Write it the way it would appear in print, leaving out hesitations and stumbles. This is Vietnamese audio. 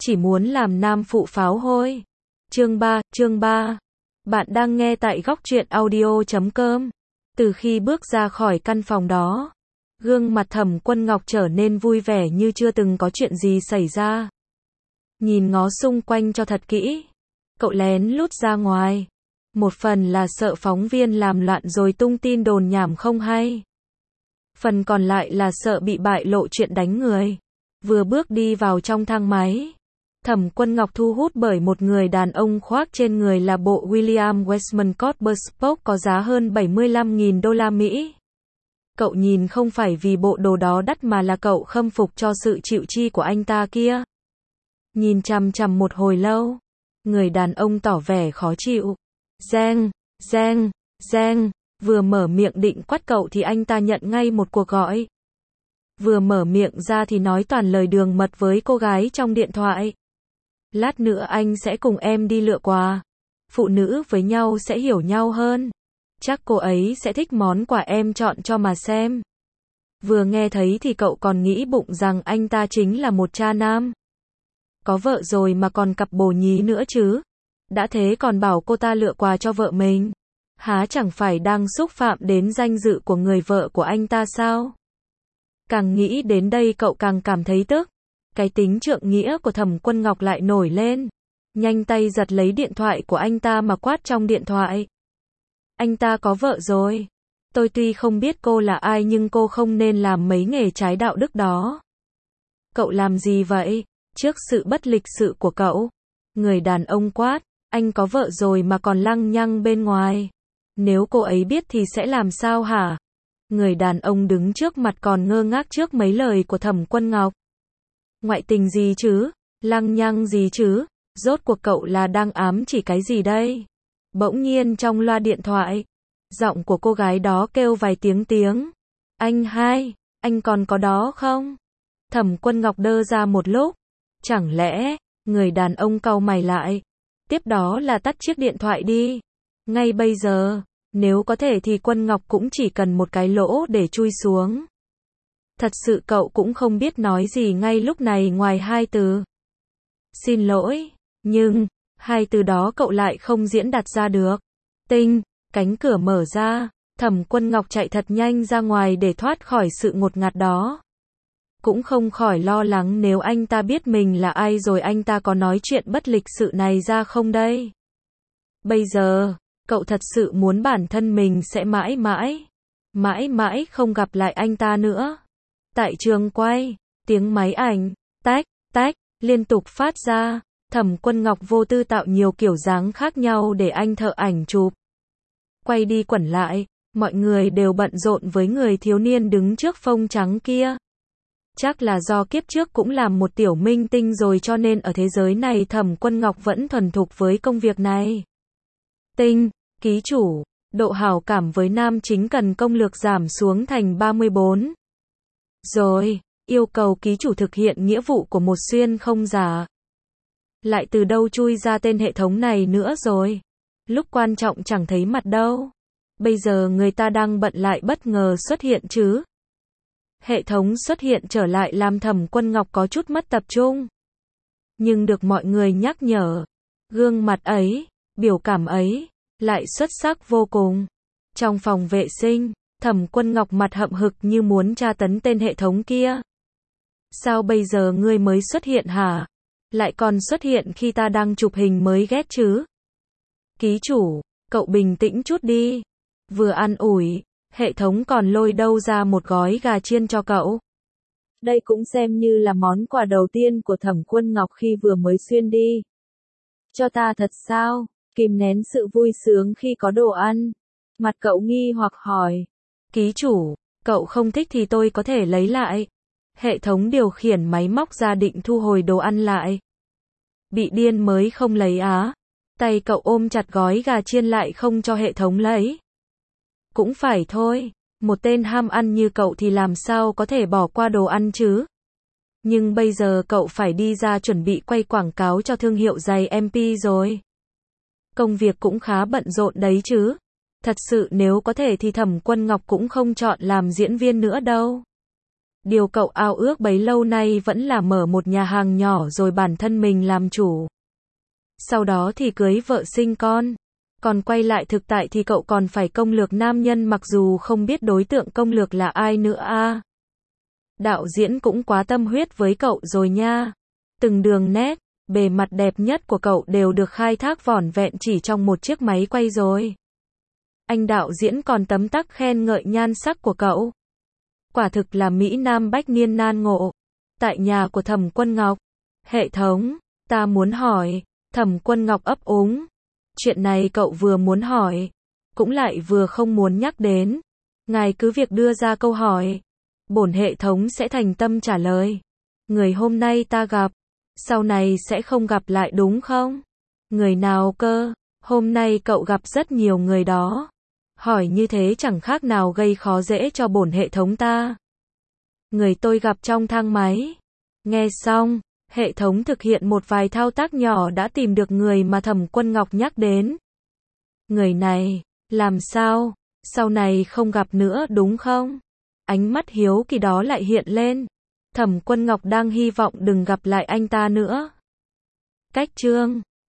chỉ muốn làm nam phụ pháo hôi. Chương 3. Bạn đang nghe tại góc truyện audio.com. Từ khi bước ra khỏi căn phòng đó, gương mặt Thẩm Quân Ngọc trở nên vui vẻ như chưa từng có chuyện gì xảy ra. Nhìn ngó xung quanh cho thật kỹ, cậu lén lút ra ngoài. Một phần là sợ phóng viên làm loạn rồi tung tin đồn nhảm không hay. Phần còn lại là sợ bị bại lộ chuyện đánh người. Vừa bước đi vào trong thang máy, Thẩm Quân Ngọc thu hút bởi một người đàn ông khoác trên người là bộ William Westman Coat Bespoke có giá hơn 75.000 đô la Mỹ. Cậu nhìn không phải vì bộ đồ đó đắt mà là cậu khâm phục cho sự chịu chi của anh ta kia. Nhìn chằm chằm một hồi lâu, người đàn ông tỏ vẻ khó chịu. Giang, vừa mở miệng định quát cậu thì anh ta nhận ngay một cuộc gọi. Vừa mở miệng ra thì nói toàn lời đường mật với cô gái trong điện thoại. Lát nữa anh sẽ cùng em đi lựa quà. Phụ nữ với nhau sẽ hiểu nhau hơn. Chắc cô ấy sẽ thích món quà em chọn cho mà xem. Vừa nghe thấy thì cậu còn nghĩ bụng rằng anh ta chính là một cha nam. Có vợ rồi mà còn cặp bồ nhí nữa chứ. Đã thế còn bảo cô ta lựa quà cho vợ mình. Há chẳng phải đang xúc phạm đến danh dự của người vợ của anh ta sao? Càng nghĩ đến đây cậu càng cảm thấy tức. Cái tính trượng nghĩa của Thẩm Quân Ngọc lại nổi lên. Nhanh tay giật lấy điện thoại của anh ta mà quát trong điện thoại. Anh ta có vợ rồi. Tôi tuy không biết cô là ai nhưng cô không nên làm mấy nghề trái đạo đức đó. Cậu làm gì vậy? Trước sự bất lịch sự của cậu, người đàn ông quát, anh có vợ rồi mà còn lăng nhăng bên ngoài. Nếu cô ấy biết thì sẽ làm sao hả? Người đàn ông đứng trước mặt còn ngơ ngác trước mấy lời của Thẩm Quân Ngọc. Ngoại tình gì chứ? Lăng nhăng gì chứ? Rốt cuộc cậu là đang ám chỉ cái gì đây? Bỗng nhiên trong loa điện thoại, giọng của cô gái đó kêu vài tiếng. Anh hai, anh còn có đó không? Thẩm Quân Ngọc đơ ra một lúc. Chẳng lẽ, người đàn ông cau mày lại. Tiếp đó là tắt chiếc điện thoại đi. Ngay bây giờ, nếu có thể thì Quân Ngọc cũng chỉ cần một cái lỗ để chui xuống. Thật sự cậu cũng không biết nói gì ngay lúc này ngoài hai từ. Xin lỗi, nhưng, hai từ đó cậu lại không diễn đạt ra được. Tinh, cánh cửa mở ra, Thẩm Quân Ngọc chạy thật nhanh ra ngoài để thoát khỏi sự ngột ngạt đó. Cũng không khỏi lo lắng nếu anh ta biết mình là ai rồi anh ta có nói chuyện bất lịch sự này ra không đây. Bây giờ, cậu thật sự muốn bản thân mình sẽ mãi mãi không gặp lại anh ta nữa. Tại trường quay, tiếng máy ảnh, tách, liên tục phát ra. Thẩm Quân Ngọc vô tư tạo nhiều kiểu dáng khác nhau để anh thợ ảnh chụp. Quay đi quẩn lại, mọi người đều bận rộn với người thiếu niên đứng trước phông trắng kia. Chắc là do kiếp trước cũng làm một tiểu minh tinh rồi cho nên ở thế giới này Thẩm Quân Ngọc vẫn thuần thục với công việc này. Tinh, ký chủ, độ hảo cảm với nam chính cần công lược giảm xuống thành 34. Rồi, yêu cầu ký chủ thực hiện nghĩa vụ của một xuyên không giả. Lại từ đâu chui ra tên hệ thống này nữa rồi? Lúc quan trọng chẳng thấy mặt đâu. Bây giờ người ta đang bận lại bất ngờ xuất hiện chứ. Hệ thống xuất hiện trở lại làm Thẩm Quân Ngọc có chút mất tập trung. Nhưng được mọi người nhắc nhở. Gương mặt ấy, biểu cảm ấy, lại xuất sắc vô cùng. Trong phòng vệ sinh, Thẩm Quân Ngọc mặt hậm hực như muốn tra tấn tên hệ thống kia. Sao bây giờ ngươi mới xuất hiện hả? Lại còn xuất hiện khi ta đang chụp hình mới ghét chứ? Ký chủ, cậu bình tĩnh chút đi. Vừa an ủi, hệ thống còn lôi đâu ra một gói gà chiên cho cậu. Đây cũng xem như là món quà đầu tiên của Thẩm Quân Ngọc khi vừa mới xuyên đi. Cho ta thật sao? Kìm nén sự vui sướng khi có đồ ăn. Mặt cậu nghi hoặc hỏi. Ký chủ, cậu không thích thì tôi có thể lấy lại. Hệ thống điều khiển máy móc ra định thu hồi đồ ăn lại. Bị điên mới không lấy á. Tay cậu ôm chặt gói gà chiên lại không cho hệ thống lấy. Cũng phải thôi, một tên ham ăn như cậu thì làm sao có thể bỏ qua đồ ăn chứ? Nhưng bây giờ cậu phải đi ra chuẩn bị quay quảng cáo cho thương hiệu giày MP rồi. Công việc cũng khá bận rộn đấy chứ. Thật sự nếu có thể thì Thẩm Quân Ngọc cũng không chọn làm diễn viên nữa đâu. Điều cậu ao ước bấy lâu nay vẫn là mở một nhà hàng nhỏ rồi bản thân mình làm chủ. Sau đó thì cưới vợ sinh con. Còn quay lại thực tại thì cậu còn phải công lược nam nhân mặc dù không biết đối tượng công lược là ai nữa à. Đạo diễn cũng quá tâm huyết với cậu rồi nha. Từng đường nét, bề mặt đẹp nhất của cậu đều được khai thác vỏn vẹn chỉ trong một chiếc máy quay rồi. Anh đạo diễn còn tấm tắc khen ngợi nhan sắc của cậu. Quả thực là Mỹ Nam bách niên nan ngộ. Tại nhà của Thẩm Quân Ngọc. Hệ thống, ta muốn hỏi. Thẩm Quân Ngọc ấp úng. Chuyện này cậu vừa muốn hỏi, cũng lại vừa không muốn nhắc đến. Ngài cứ việc đưa ra câu hỏi. Bổn hệ thống sẽ thành tâm trả lời. Người hôm nay ta gặp, sau này sẽ không gặp lại đúng không? Người nào cơ? Hôm nay cậu gặp rất nhiều người đó. Hỏi như thế chẳng khác nào gây khó dễ cho bổn hệ thống ta. Người tôi gặp trong thang máy. Nghe xong, hệ thống thực hiện một vài thao tác nhỏ đã tìm được người mà Thẩm Quân Ngọc nhắc đến. Người này, làm sao? Sau này không gặp nữa đúng không? Ánh mắt hiếu kỳ đó lại hiện lên. Thẩm Quân Ngọc đang hy vọng đừng gặp lại anh ta nữa. Cách chương